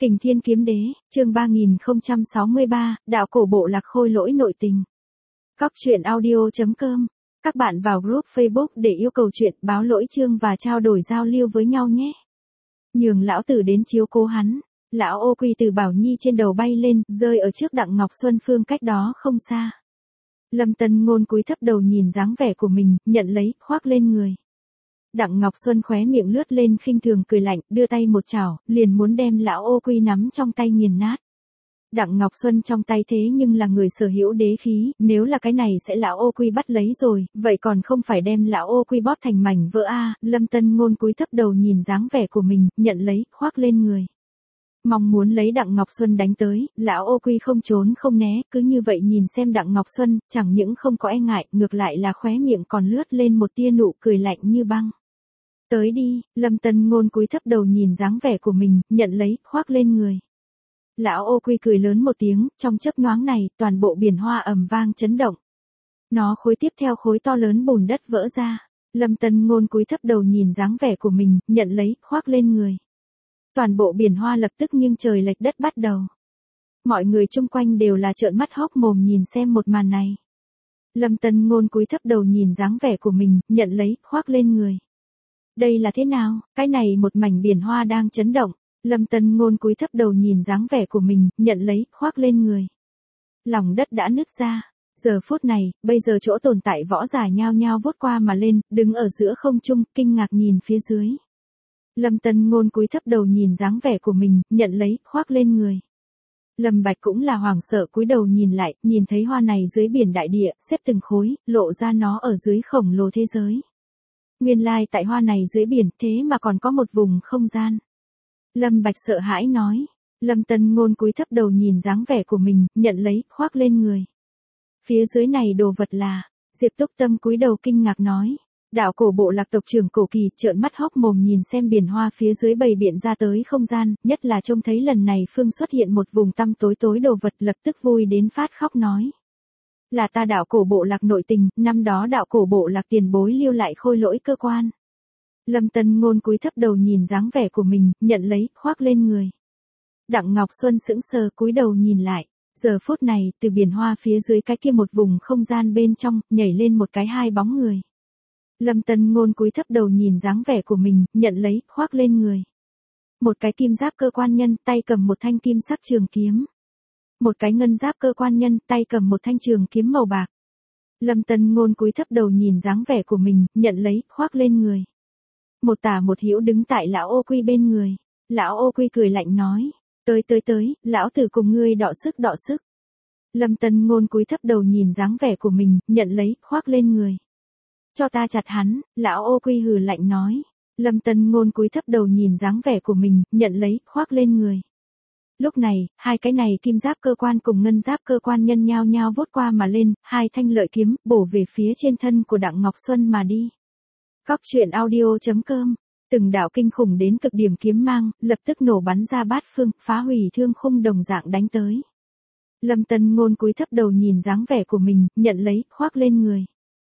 Kình Thiên Kiếm Đế, chương 3063, đạo cổ bộ lạc khôi lỗi nội tình. Cóc truyện audio.com. Các bạn vào group Facebook để yêu cầu chuyện, báo lỗi chương và trao đổi giao lưu với nhau nhé. Nhường lão tử đến chiếu cố hắn. Lão ô quy từ Bảo Nhi trên đầu bay lên, rơi ở trước Đặng Ngọc Xuân Phương cách đó không xa. Lâm Tân Ngôn cúi thấp đầu nhìn dáng vẻ của mình, nhận lấy, khoác lên người. Đặng Ngọc Xuân khóe miệng lướt lên khinh thường cười lạnh, đưa tay một chảo, liền muốn đem lão ô quy nắm trong tay nghiền nát. Đặng Ngọc Xuân trong tay thế nhưng là người sở hữu đế khí, nếu là cái này sẽ lão ô quy bắt lấy rồi, vậy còn không phải đem lão ô quy bóp thành mảnh vỡ a. Lâm Tân Ngôn cúi thấp đầu nhìn dáng vẻ của mình, nhận lấy, khoác lên người. Mong muốn lấy Đặng Ngọc Xuân đánh tới, lão ô quy không trốn không né, cứ như vậy nhìn xem Đặng Ngọc Xuân, chẳng những không có e ngại, ngược lại là khóe miệng còn lướt lên một tia nụ cười lạnh như băng. Tới đi, Lâm Tân Ngôn cúi thấp đầu nhìn dáng vẻ của mình, nhận lấy, khoác lên người. Lão ô quy cười lớn một tiếng, trong chớp nhoáng này, toàn bộ biển hoa ầm vang chấn động. Nó khối tiếp theo khối to lớn bùn đất vỡ ra. Lâm Tân Ngôn cúi thấp đầu nhìn dáng vẻ của mình, nhận lấy, khoác lên người. Toàn bộ biển hoa lập tức nghiêng trời lệch đất bắt đầu. Mọi người chung quanh đều là trợn mắt hốc mồm nhìn xem một màn này. Lâm Tân Ngôn cúi thấp đầu nhìn dáng vẻ của mình, nhận lấy, khoác lên người. Đây là thế nào? Cái này một mảnh biển hoa đang chấn động. Lâm Tân Ngôn cúi thấp đầu nhìn dáng vẻ của mình, nhận lấy, khoác lên người. Lòng đất đã nứt ra. Giờ phút này, bây giờ chỗ tồn tại võ giả nhao nhao vút qua mà lên, đứng ở giữa không trung, kinh ngạc nhìn phía dưới. Lâm Tân Ngôn cúi thấp đầu nhìn dáng vẻ của mình, nhận lấy, khoác lên người. Lâm Bạch cũng là hoảng sợ cúi đầu nhìn lại, nhìn thấy hoa này dưới biển đại địa, xếp từng khối, lộ ra nó ở dưới khổng lồ thế giới. Nguyên lai tại hoa này dưới biển, thế mà còn có một vùng không gian. Lâm Bạch sợ hãi nói. Lâm Tân Ngôn cúi thấp đầu nhìn dáng vẻ của mình, nhận lấy, khoác lên người. Phía dưới này đồ vật là, Diệp Túc Tâm cúi đầu kinh ngạc nói. Đạo cổ bộ lạc tộc trưởng Cổ Kỳ trợn mắt hốc mồm nhìn xem biển hoa phía dưới bầy biện ra tới không gian, nhất là trông thấy lần này phương xuất hiện một vùng tăm tối tối đồ vật lập tức vui đến phát khóc nói. Là ta đạo cổ bộ lạc nội tình, năm đó đạo cổ bộ lạc tiền bối lưu lại khôi lỗi cơ quan. Lâm Tân Ngôn cúi thấp đầu nhìn dáng vẻ của mình, nhận lấy, khoác lên người. Đặng Ngọc Xuân sững sờ cúi đầu nhìn lại. Giờ phút này, từ biển hoa phía dưới cái kia một vùng không gian bên trong, nhảy lên một cái hai bóng người. Lâm Tân Ngôn cúi thấp đầu nhìn dáng vẻ của mình, nhận lấy, khoác lên người. Một cái kim giáp cơ quan nhân, tay cầm một thanh kim sắc trường kiếm. Một cái ngân giáp cơ quan nhân, tay cầm một thanh trường kiếm màu bạc. Lâm Tân Ngôn cúi thấp đầu nhìn dáng vẻ của mình, nhận lấy, khoác lên người. Một tả một hữu đứng tại lão ô quy bên người. Lão ô quy cười lạnh nói. Tới, lão tử cùng ngươi đọ sức. Lâm Tân Ngôn cúi thấp đầu nhìn dáng vẻ của mình, nhận lấy, khoác lên người. Cho ta chặt hắn, lão ô quy hừ lạnh nói. Lâm Tân Ngôn cúi thấp đầu nhìn dáng vẻ của mình, nhận lấy, khoác lên người. Lúc này, hai cái này kim giáp cơ quan cùng ngân giáp cơ quan nhân nhao nhao vút qua mà lên, hai thanh lợi kiếm, bổ về phía trên thân của Đặng Ngọc Xuân mà đi. Cóc truyện audio.com. Từng đạo kinh khủng đến cực điểm kiếm mang, lập tức nổ bắn ra bát phương, phá hủy thương khung đồng dạng đánh tới. Lâm Tân Ngôn cúi thấp đầu nhìn dáng vẻ của mình, nhận lấy, khoác lên người.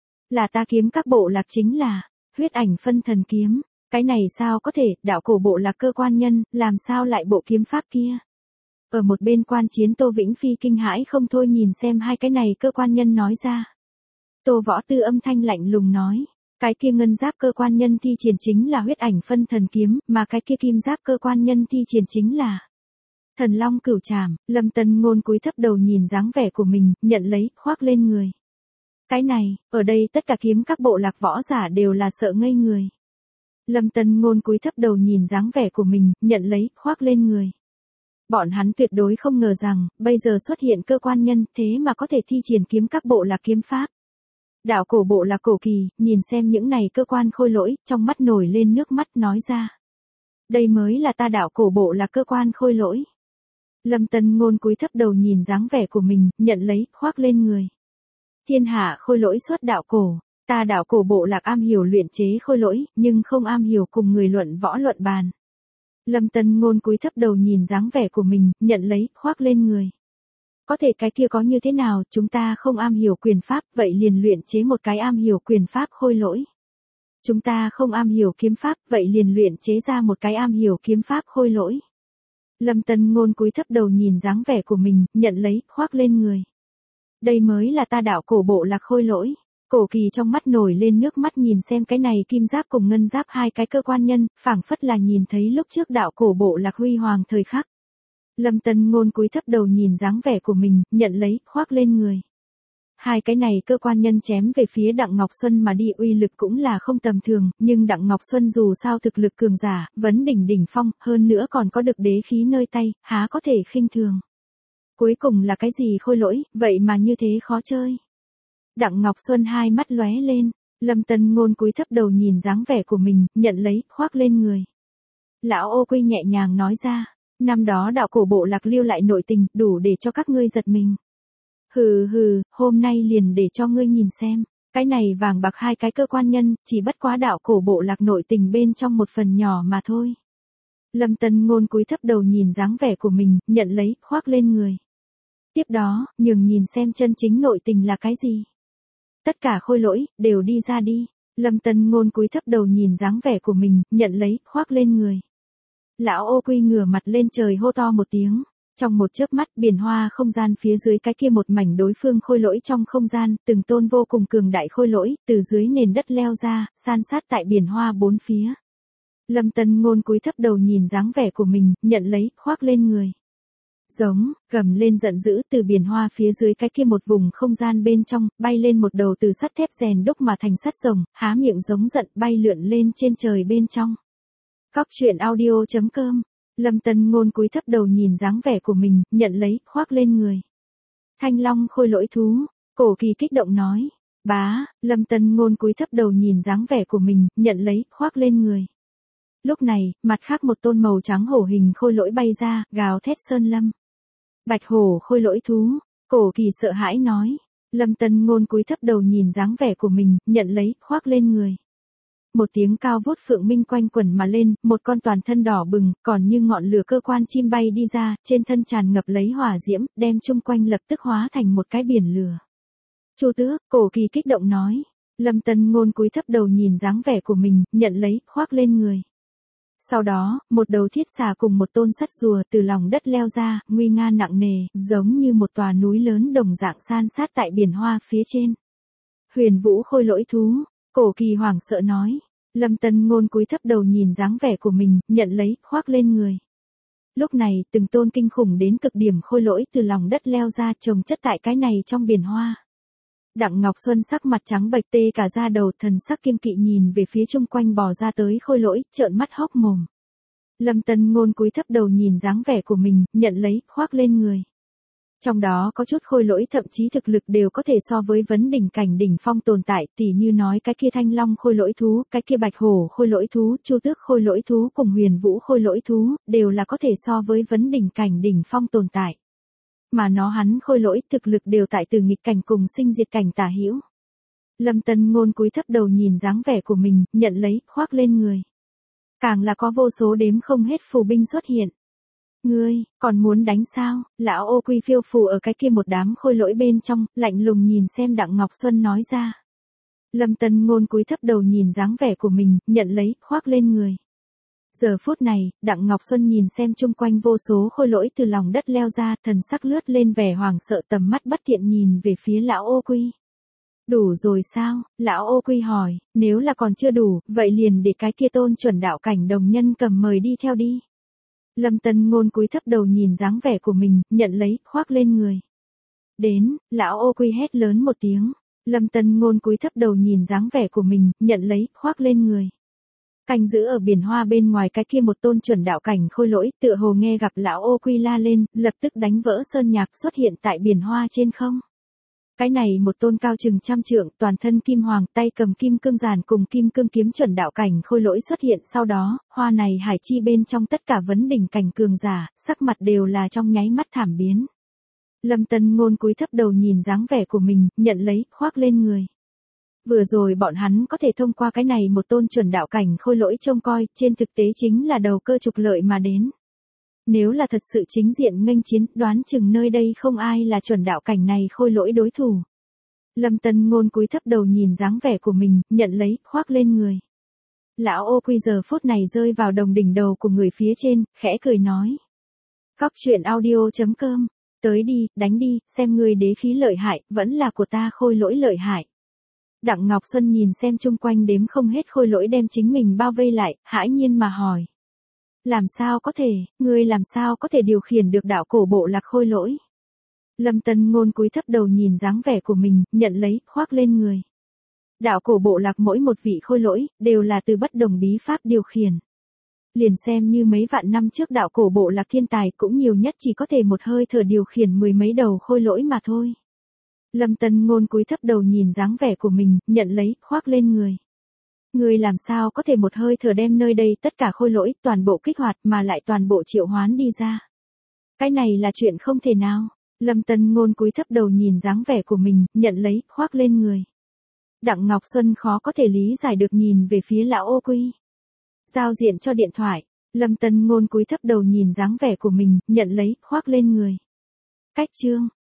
Là ta kiếm các bộ lạc chính là, huyết ảnh phân thần kiếm. Cái này sao có thể, đạo cổ bộ lạc cơ quan nhân, làm sao lại bộ kiếm pháp kia. Ở một bên quan chiến Tô Vĩnh Phi kinh hãi không thôi nhìn xem hai cái này cơ quan nhân nói ra. Tô Võ Tư âm thanh lạnh lùng nói. Cái kia ngân giáp cơ quan nhân thi triển chính là huyết ảnh phân thần kiếm, mà cái kia kim giáp cơ quan nhân thi triển chính là Thần Long Cửu Trảm. Lâm Tân Ngôn cúi thấp đầu nhìn dáng vẻ của mình, nhận lấy, khoác lên người. Cái này, ở đây tất cả kiếm các bộ lạc võ giả đều là sợ ngây người. Lâm Tân Ngôn cúi thấp đầu nhìn dáng vẻ của mình, nhận lấy, khoác lên người. Bọn hắn tuyệt đối không ngờ rằng, bây giờ xuất hiện cơ quan nhân, thế mà có thể thi triển kiếm các bộ lạc kiếm pháp. Đạo cổ bộ lạc Cổ Kỳ, nhìn xem những này cơ quan khôi lỗi, trong mắt nổi lên nước mắt nói ra. Đây mới là ta đạo cổ bộ lạc cơ quan khôi lỗi. Lâm Tân Ngôn cúi thấp đầu nhìn dáng vẻ của mình, nhận lấy, khoác lên người. Thiên hạ khôi lỗi xuất đạo cổ, ta đạo cổ bộ lạc am hiểu luyện chế khôi lỗi, nhưng không am hiểu cùng người luận võ luận bàn. Lâm Tân Ngôn cúi thấp đầu nhìn dáng vẻ của mình, nhận lấy, khoác lên người. Có thể cái kia có như thế nào, chúng ta không am hiểu quyền pháp, vậy liền luyện chế một cái am hiểu quyền pháp khôi lỗi. Chúng ta không am hiểu kiếm pháp, vậy liền luyện chế ra một cái am hiểu kiếm pháp khôi lỗi. Lâm Tân Ngôn cúi thấp đầu nhìn dáng vẻ của mình, nhận lấy, khoác lên người. Đây mới là ta đạo cổ bộ Lạc Khôi Lỗi. Cổ Kỳ trong mắt nổi lên nước mắt nhìn xem cái này kim giáp cùng ngân giáp hai cái cơ quan nhân, phảng phất là nhìn thấy lúc trước đạo cổ bộ Lạc huy hoàng thời khắc. Lâm Tân Ngôn cúi thấp đầu nhìn dáng vẻ của mình, nhận lấy, khoác lên người. Hai cái này cơ quan nhân chém về phía Đặng Ngọc Xuân mà đi uy lực cũng là không tầm thường, nhưng Đặng Ngọc Xuân dù sao thực lực cường giả, vấn đỉnh đỉnh phong, hơn nữa còn có được đế khí nơi tay, há có thể khinh thường. Cuối cùng là cái gì Khôi Lỗi, vậy mà như thế khó chơi. Đặng Ngọc Xuân hai mắt lóe lên, Lâm Tân Ngôn cúi thấp đầu nhìn dáng vẻ của mình, nhận lấy, khoác lên người. Lão Ô Quy nhẹ nhàng nói ra, năm đó đạo cổ bộ Lạc lưu lại nội tình, đủ để cho các ngươi giật mình. Hừ hừ, hôm nay liền để cho ngươi nhìn xem, cái này vàng bạc hai cái cơ quan nhân, chỉ bất quá đạo cổ bộ Lạc nội tình bên trong một phần nhỏ mà thôi. Lâm Tân Ngôn cúi thấp đầu nhìn dáng vẻ của mình, nhận lấy, khoác lên người. Tiếp đó, nhường nhìn xem chân chính nội tình là cái gì. Tất cả Khôi Lỗi, đều đi ra đi. Lâm Tân Ngôn cúi thấp đầu nhìn dáng vẻ của mình, nhận lấy, khoác lên người. Lão Ô Quy ngửa mặt lên trời hô to một tiếng. Trong một chớp mắt, biển hoa không gian phía dưới cái kia một mảnh đối phương Khôi Lỗi trong không gian, từng tôn vô cùng cường đại Khôi Lỗi, từ dưới nền đất leo ra, san sát tại biển hoa bốn phía. Lâm Tân Ngôn cúi thấp đầu nhìn dáng vẻ của mình, nhận lấy, khoác lên người. Giống, gầm lên giận dữ từ biển hoa phía dưới cái kia một vùng không gian bên trong, bay lên một đầu từ sắt thép rèn đúc mà thành sắt rồng, há miệng giống giận bay lượn lên trên trời bên trong. Cóc truyện audio.com. Lâm Tân Ngôn cúi thấp đầu nhìn dáng vẻ của mình, nhận lấy, khoác lên người. Thanh Long Khôi Lỗi thú, Cổ Kỳ kích động nói. Bá, Lâm Tân Ngôn cúi thấp đầu nhìn dáng vẻ của mình, nhận lấy, khoác lên người. Lúc này, mặt khác một tôn màu trắng hổ hình Khôi Lỗi bay ra, gào thét sơn lâm. Bạch hổ Khôi Lỗi thú, Cổ Kỳ sợ hãi nói. Lâm Tân Ngôn cúi thấp đầu nhìn dáng vẻ của mình, nhận lấy, khoác lên người. Một tiếng cao vút phượng minh quanh quẩn mà lên, một con toàn thân đỏ bừng, còn như ngọn lửa cơ quan chim bay đi ra, trên thân tràn ngập lấy hỏa diễm, đem chung quanh lập tức hóa thành một cái biển lửa. Chu Tước, Cổ Kỳ kích động nói. Lâm Tân Ngôn cúi thấp đầu nhìn dáng vẻ của mình, nhận lấy, khoác lên người. Sau đó, một đầu thiết xà cùng một tôn sắt rùa từ lòng đất leo ra, nguy nga nặng nề, giống như một tòa núi lớn đồng dạng san sát tại biển hoa phía trên. Huyền Vũ Khôi Lỗi thú, Cổ Kỳ hoảng sợ nói. Lâm Tân Ngôn cúi thấp đầu nhìn dáng vẻ của mình, nhận lấy, khoác lên người. Lúc này, từng tôn kinh khủng đến cực điểm Khôi Lỗi từ lòng đất leo ra chồng chất tại cái này trong biển hoa. Đặng Ngọc Xuân sắc mặt trắng bệch tê cả da đầu, thần sắc kiêng kỵ nhìn về phía chung quanh bò ra tới Khôi Lỗi, trợn mắt hốc mồm. Lâm Tân Ngôn cúi thấp đầu nhìn dáng vẻ của mình, nhận lấy, khoác lên người. Trong đó có chút Khôi Lỗi thậm chí thực lực đều có thể so với vấn đỉnh cảnh đỉnh phong tồn tại, tỉ như nói cái kia Thanh Long Khôi Lỗi thú, cái kia Bạch hổ Khôi Lỗi thú, Chu Tước Khôi Lỗi thú cùng Huyền Vũ Khôi Lỗi thú, đều là có thể so với vấn đỉnh cảnh đỉnh phong tồn tại. Mà hắn Khôi Lỗi thực lực đều tại từ nghịch cảnh cùng sinh diệt cảnh tả hữu. Lâm Tân Ngôn cúi thấp đầu nhìn dáng vẻ của mình, nhận lấy, khoác lên người. Càng là có vô số đếm không hết phù binh xuất hiện. Ngươi, còn muốn đánh sao? Lão Ô Quy phiêu phù ở cái kia một đám Khôi Lỗi bên trong, lạnh lùng nhìn xem Đặng Ngọc Xuân nói ra. Lâm Tân Ngôn cúi thấp đầu nhìn dáng vẻ của mình, nhận lấy, khoác lên người. Giờ phút này, Đặng Ngọc Xuân nhìn xem chung quanh vô số Khôi Lỗi từ lòng đất leo ra, thần sắc lướt lên vẻ hoàng sợ, tầm mắt bất thiện nhìn về phía Lão Ô Quy. Đủ rồi sao? Lão Ô Quy hỏi, nếu là còn chưa đủ, vậy liền để cái kia tôn chuẩn đạo cảnh đồng nhân cầm mời đi theo đi. Lâm Tân Ngôn cúi thấp đầu nhìn dáng vẻ của mình, nhận lấy, khoác lên người. Đến, Lão Ô Quy hét lớn một tiếng. Lâm Tân Ngôn cúi thấp đầu nhìn dáng vẻ của mình, nhận lấy, khoác lên người. Canh giữ ở biển hoa bên ngoài cái kia một tôn chuẩn đạo cảnh Khôi Lỗi, tựa hồ nghe gặp Lão Ô Quy la lên, lập tức đánh vỡ sơn nhạc xuất hiện tại biển hoa trên không. Cái này một tôn cao chừng 100 trượng, toàn thân kim hoàng, tay cầm kim cương giản cùng kim cương kiếm chuẩn đạo cảnh Khôi Lỗi xuất hiện sau đó, hoa này hải chi bên trong tất cả vấn đỉnh cảnh cường giả, sắc mặt đều là trong nháy mắt thảm biến. Lâm Tân Ngôn cúi thấp đầu nhìn dáng vẻ của mình, nhận lấy, khoác lên người. Vừa rồi bọn hắn có thể thông qua cái này một tôn chuẩn đạo cảnh Khôi Lỗi trông coi, trên thực tế chính là đầu cơ trục lợi mà đến. Nếu là thật sự chính diện nghênh chiến, đoán chừng nơi đây không ai là chuẩn đạo cảnh này Khôi Lỗi đối thủ. Lâm Tân Ngôn cúi thấp đầu nhìn dáng vẻ của mình, nhận lấy, khoác lên người. Lão Ô Quy giờ phút này rơi vào đồng đỉnh đầu của người phía trên, khẽ cười nói. Cóc truyện audio.com. Tới đi, đánh đi, xem ngươi đế khí lợi hại, vẫn là của ta khôi lỗi lợi hại. Đặng Ngọc Xuân nhìn xem chung quanh đếm không hết khôi lỗi đem chính mình bao vây lại, hãi nhiên mà hỏi. Làm sao có thể, ngươi làm sao có thể điều khiển được đạo cổ bộ lạc khôi lỗi? Lâm Tân Ngôn cúi thấp đầu nhìn dáng vẻ của mình, nhận lấy, khoác lên người. Đạo cổ bộ lạc mỗi một vị khôi lỗi, đều là từ bất đồng bí pháp điều khiển. Liền xem như mấy vạn năm trước đạo cổ bộ lạc thiên tài cũng nhiều nhất chỉ có thể một hơi thở điều khiển mười mấy đầu khôi lỗi mà thôi. Lâm Tân Ngôn cúi thấp đầu nhìn dáng vẻ của mình, nhận lấy, khoác lên người. Ngươi làm sao có thể một hơi thở đem nơi đây tất cả khôi lỗi toàn bộ kích hoạt mà lại toàn bộ triệu hoán đi ra? Cái này là chuyện không thể nào. Lâm Tân Ngôn cúi thấp đầu nhìn dáng vẻ của mình, nhận lấy, khoác lên người. Đặng Ngọc Xuân khó có thể lý giải được nhìn về phía lão ô quy. Giao diện cho điện thoại. Lâm Tân Ngôn cúi thấp đầu nhìn dáng vẻ của mình, nhận lấy, khoác lên người. Cách chương.